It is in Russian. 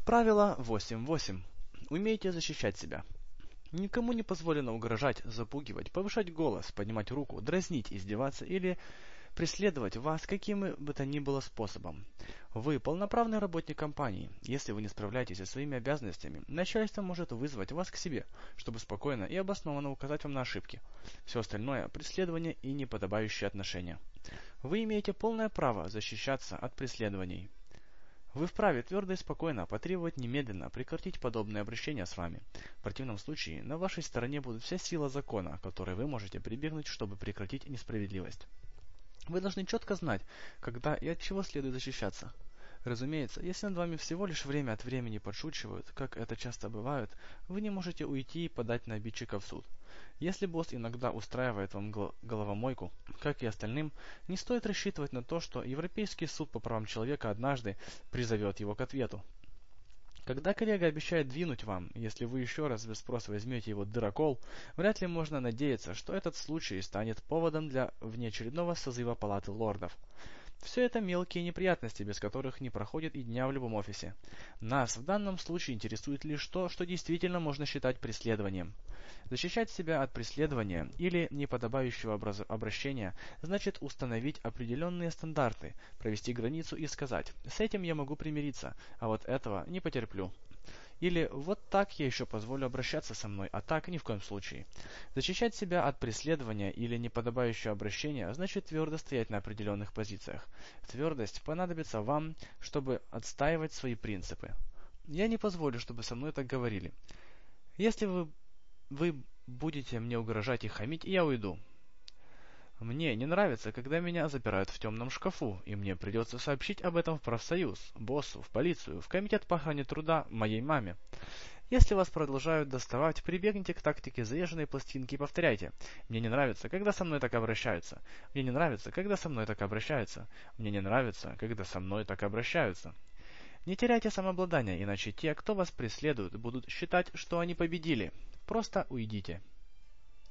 Правило 8.8. Умейте защищать себя. Никому не позволено угрожать, запугивать, повышать голос, поднимать руку, дразнить, издеваться или преследовать вас каким бы то ни было способом. Вы полноправный работник компании. Если вы не справляетесь со своими обязанностями, начальство может вызвать вас к себе, чтобы спокойно и обоснованно указать вам на ошибки. Все остальное – преследование и неподобающие отношения. Вы имеете полное право защищаться от преследований. Вы вправе твердо и спокойно потребовать немедленно прекратить подобное обращение с вами. В противном случае на вашей стороне будет вся сила закона, к которой вы можете прибегнуть, чтобы прекратить несправедливость. Вы должны четко знать, когда и от чего следует защищаться. Разумеется, если над вами всего лишь время от времени подшучивают, как это часто бывает, вы не можете уйти и подать на обидчика в суд. Если босс иногда устраивает вам головомойку, как и остальным, не стоит рассчитывать на то, что Европейский суд по правам человека однажды призовет его к ответу. Когда коллега обещает двинуть вам, если вы еще раз без спроса возьмете его дырокол, вряд ли можно надеяться, что этот случай станет поводом для внеочередного созыва Палаты лордов. Все это мелкие неприятности, без которых не проходит и дня в любом офисе. Нас в данном случае интересует лишь то, что действительно можно считать преследованием. Защищать себя от преследования или неподобающего обращения значит установить определенные стандарты, провести границу и сказать: «С этим я могу примириться, а вот этого не потерплю». Или «Вот так я еще позволю обращаться со мной, а так ни в коем случае». Защищать себя от преследования или неподобающего обращения значит твердо стоять на определенных позициях. Твердость понадобится вам, чтобы отстаивать свои принципы. Я не позволю, чтобы со мной так говорили. Если вы будете мне угрожать и хамить, я уйду. Мне не нравится, когда меня запирают в темном шкафу, и мне придется сообщить об этом в профсоюз, боссу, в полицию, в комитет по охране труда, моей маме. Если вас продолжают доставать, прибегните к тактике заезженной пластинки и повторяйте: «Мне не нравится, когда со мной так обращаются. Мне не нравится, когда со мной так обращаются. Мне не нравится, когда со мной так обращаются». Не теряйте самообладание, иначе те, кто вас преследует, будут считать, что они победили. Просто уйдите.